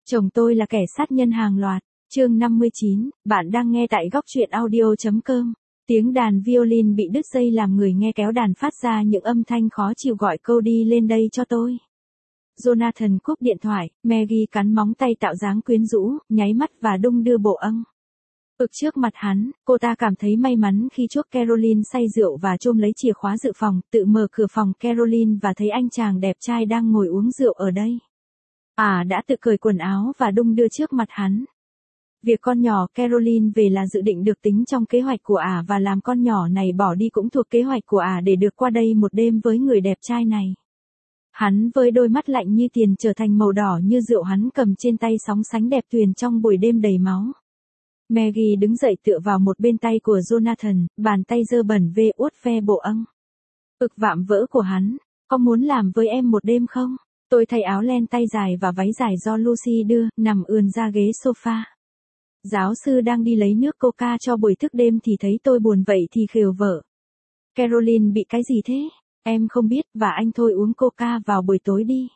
Chồng tôi là kẻ sát nhân hàng loạt. Chương 59, bạn đang nghe tại góc truyện audio.com. Tiếng đàn violin bị đứt dây làm người nghe kéo đàn phát ra những âm thanh khó chịu gọi Cody lên đây cho tôi. Jonathan cúp điện thoại, Maggie cắn móng tay tạo dáng quyến rũ, nháy mắt và đung đưa bộ âng. Trước mặt hắn, cô ta cảm thấy may mắn khi chuốc Caroline say rượu và chôm lấy chìa khóa dự phòng, tự mở cửa phòng Caroline và thấy anh chàng đẹp trai đang ngồi uống rượu ở đây. Đã tự cởi quần áo và đung đưa trước mặt hắn. Việc con nhỏ Caroline về là dự định được tính trong kế hoạch của và làm con nhỏ này bỏ đi cũng thuộc kế hoạch của để được qua đây một đêm với người đẹp trai này. Hắn với đôi mắt lạnh như tiền trở thành màu đỏ như rượu hắn cầm trên tay sóng sánh đẹp tuyền trong buổi đêm đầy máu. Maggie đứng dậy tựa vào một bên tay của Jonathan, bàn tay dơ bẩn vê uốt ve bộ âng. Vạm vỡ của hắn, có muốn làm với em một đêm không? Tôi thay áo len tay dài và váy dài do Lucy đưa, nằm ườn ra ghế sofa. Giáo sư đang đi lấy nước coca cho buổi thức đêm thì thấy tôi buồn vậy thì khều vợ. Caroline bị cái gì thế? Em không biết và anh thôi uống coca vào buổi tối đi.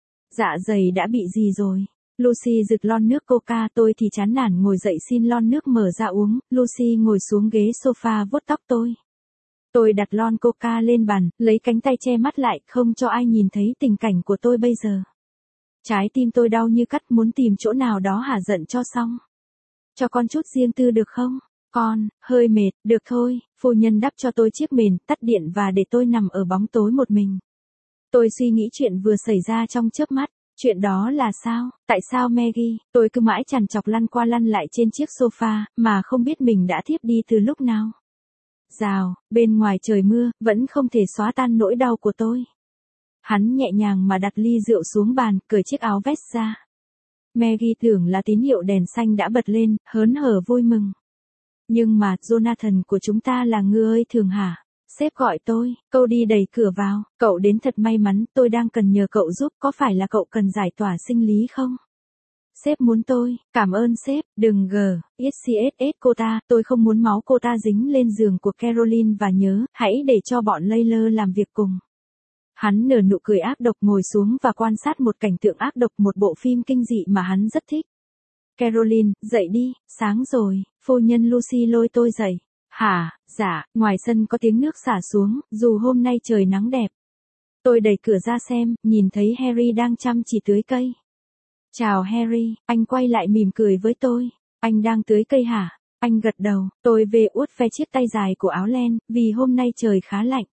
Dạ dày đã bị gì rồi? Lucy giựt lon nước coca tôi thì chán nản ngồi dậy xin lon nước mở ra uống, Lucy ngồi xuống ghế sofa vuốt tóc tôi. Tôi đặt lon coca lên bàn, lấy cánh tay che mắt lại không cho ai nhìn thấy tình cảnh của tôi bây giờ. Trái tim tôi đau như cắt muốn tìm chỗ nào đó hả giận cho xong. Cho con chút riêng tư được không? Con, hơi mệt, được thôi, phu nhân đắp cho tôi chiếc mền, tắt điện và để tôi nằm ở bóng tối một mình. Tôi suy nghĩ chuyện vừa xảy ra trong chớp mắt. Chuyện đó là sao? Tại sao Maggie? Tôi cứ mãi trằn trọc lăn qua lăn lại trên chiếc sofa, mà không biết mình đã thiếp đi từ lúc nào. Rào, bên ngoài trời mưa, vẫn không thể xóa tan nỗi đau của tôi. Hắn nhẹ nhàng mà đặt ly rượu xuống bàn, cởi chiếc áo vest ra. Maggie tưởng là tín hiệu đèn xanh đã bật lên, hớn hở vui mừng. Nhưng mà, Jonathan của chúng ta là ngư ơi thường hả? Sếp gọi tôi, Cody đẩy cửa vào, cậu đến thật may mắn, tôi đang cần nhờ cậu giúp, có phải là cậu cần giải tỏa sinh lý không? Sếp muốn tôi, cảm ơn sếp, đừng xcss cô ta, tôi không muốn máu cô ta dính lên giường của Caroline và nhớ, hãy để cho bọn Layla làm việc cùng. Hắn nở nụ cười ác độc ngồi xuống và quan sát một cảnh tượng ác độc một bộ phim kinh dị mà hắn rất thích. Caroline, dậy đi, sáng rồi, phu nhân Lucy lôi tôi dậy. Hả, dạ, ngoài sân có tiếng nước xả xuống, dù hôm nay trời nắng đẹp. Tôi đẩy cửa ra xem, nhìn thấy Harry đang chăm chỉ tưới cây. Chào Harry, anh quay lại mỉm cười với tôi. Anh đang tưới cây hả? Anh gật đầu, tôi về uốt ve chiếc tay dài của áo len, vì hôm nay trời khá lạnh.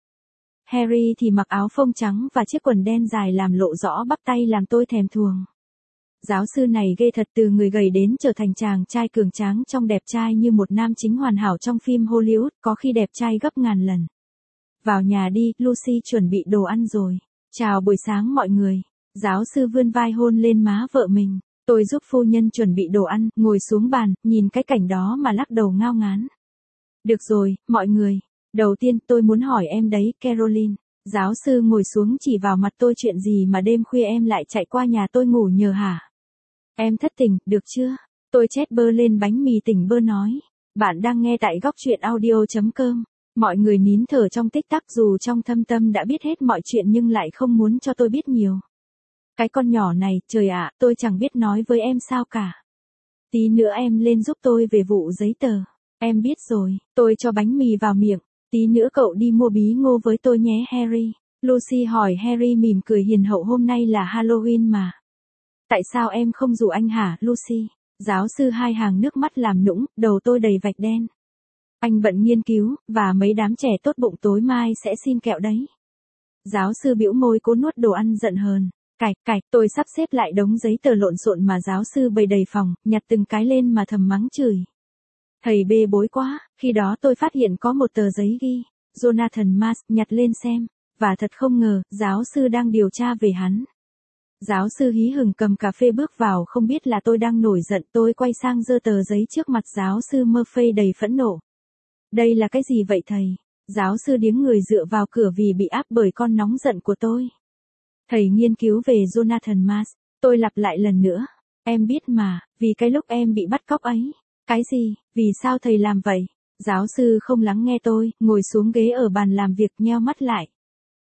Harry thì mặc áo phông trắng và chiếc quần đen dài làm lộ rõ bắp tay làm tôi thèm thuồng. Giáo sư này ghê thật, từ người gầy đến trở thành chàng trai cường tráng trông đẹp trai như một nam chính hoàn hảo trong phim Hollywood, có khi đẹp trai gấp ngàn lần. Vào nhà đi, Lucy chuẩn bị đồ ăn rồi. Chào buổi sáng mọi người. Giáo sư vươn vai hôn lên má vợ mình. Tôi giúp phu nhân chuẩn bị đồ ăn, ngồi xuống bàn, nhìn cái cảnh đó mà lắc đầu ngao ngán. Được rồi, mọi người. Đầu tiên tôi muốn hỏi em đấy, Caroline. Giáo sư ngồi xuống chỉ vào mặt tôi, chuyện gì mà đêm khuya em lại chạy qua nhà tôi ngủ nhờ hả? Em thất tình, được chưa? Tôi chét bơ lên bánh mì tỉnh bơ nói. Bạn đang nghe tại góc truyện audio.com. Mọi người nín thở trong tích tắc dù trong thâm tâm đã biết hết mọi chuyện nhưng lại không muốn cho tôi biết nhiều. Cái con nhỏ này, trời ạ, tôi chẳng biết nói với em sao cả. Tí nữa em lên giúp tôi về vụ giấy tờ. Em biết rồi, tôi cho bánh mì vào miệng. Tí nữa cậu đi mua bí ngô với tôi nhé Harry. Lucy hỏi Harry mỉm cười hiền hậu, hôm nay là Halloween mà. Tại sao em không rủ anh hả, Lucy? Giáo sư hai hàng nước mắt làm nũng, đầu tôi đầy vạch đen. Anh bận nghiên cứu, và mấy đám trẻ tốt bụng tối mai sẽ xin kẹo đấy. Giáo sư bĩu môi cố nuốt đồ ăn giận hờn. Cạch, tôi sắp xếp lại đống giấy tờ lộn xộn mà giáo sư bày đầy phòng, nhặt từng cái lên mà thầm mắng chửi. Thầy bê bối quá, khi đó tôi phát hiện có một tờ giấy ghi, Jonathan Mars, nhặt lên xem, và thật không ngờ, giáo sư đang điều tra về hắn. Giáo sư hí hửng cầm cà phê bước vào, không biết là tôi đang nổi giận, tôi quay sang giơ tờ giấy trước mặt giáo sư Murphy đầy phẫn nộ. Đây là cái gì vậy thầy? Giáo sư điếng người dựa vào cửa vì bị áp bởi con nóng giận của tôi. Thầy nghiên cứu về Jonathan Mars, tôi lặp lại lần nữa. Em biết mà, vì cái lúc em bị bắt cóc ấy. Cái gì, vì sao thầy làm vậy? Giáo sư không lắng nghe tôi, ngồi xuống ghế ở bàn làm việc nheo mắt lại.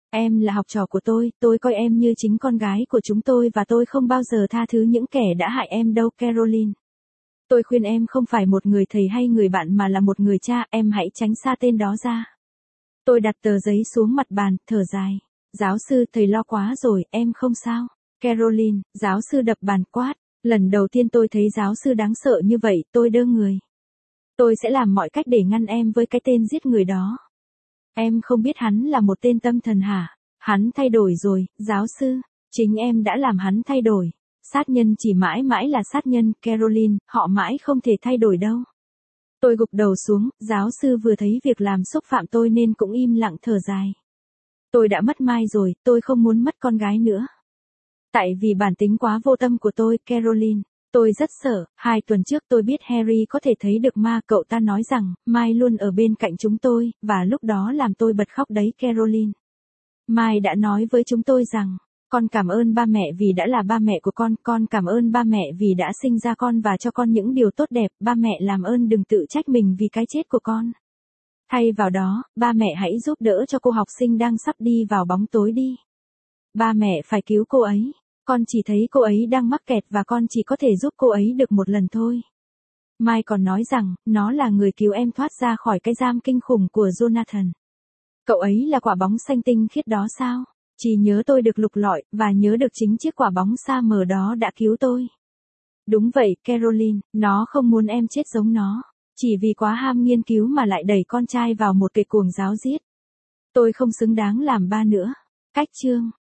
Em là học trò của tôi coi em như chính con gái của chúng tôi và tôi không bao giờ tha thứ những kẻ đã hại em đâu Caroline. Tôi khuyên em không phải một người thầy hay người bạn mà là một người cha, em hãy tránh xa tên đó ra. Tôi đặt tờ giấy xuống mặt bàn, thở dài. Giáo sư, thầy lo quá rồi, em không sao. Caroline, giáo sư đập bàn quát. Lần đầu tiên tôi thấy giáo sư đáng sợ như vậy, tôi đơ người. Tôi sẽ làm mọi cách để ngăn em với cái tên giết người đó. Em không biết hắn là một tên tâm thần hả? Hắn thay đổi rồi, giáo sư. Chính em đã làm hắn thay đổi. Sát nhân chỉ mãi mãi là sát nhân, Caroline, họ mãi không thể thay đổi đâu. Tôi gục đầu xuống, giáo sư vừa thấy việc làm xúc phạm tôi nên cũng im lặng thở dài. Tôi đã mất Mai rồi, tôi không muốn mất con gái nữa. Tại vì bản tính quá vô tâm của tôi, Caroline. Tôi rất sợ, 2 tuần trước tôi biết Harry có thể thấy được ma, cậu ta nói rằng, Mai luôn ở bên cạnh chúng tôi, và lúc đó làm tôi bật khóc đấy Caroline. Mai đã nói với chúng tôi rằng, con cảm ơn ba mẹ vì đã là ba mẹ của con cảm ơn ba mẹ vì đã sinh ra con và cho con những điều tốt đẹp, ba mẹ làm ơn đừng tự trách mình vì cái chết của con. Thay vào đó, ba mẹ hãy giúp đỡ cho cô học sinh đang sắp đi vào bóng tối đi. Ba mẹ phải cứu cô ấy. Con chỉ thấy cô ấy đang mắc kẹt và con chỉ có thể giúp cô ấy được một lần thôi. Mai còn nói rằng, nó là người cứu em thoát ra khỏi cái giam kinh khủng của Jonathan. Cậu ấy là quả bóng xanh tinh khiết đó sao? Chỉ nhớ tôi được lục lọi, và nhớ được chính chiếc quả bóng sa mờ đó đã cứu tôi. Đúng vậy, Caroline, nó không muốn em chết giống nó. Chỉ vì quá ham nghiên cứu mà lại đẩy con trai vào một cái cuồng giáo giết. Tôi không xứng đáng làm ba nữa. Cách chương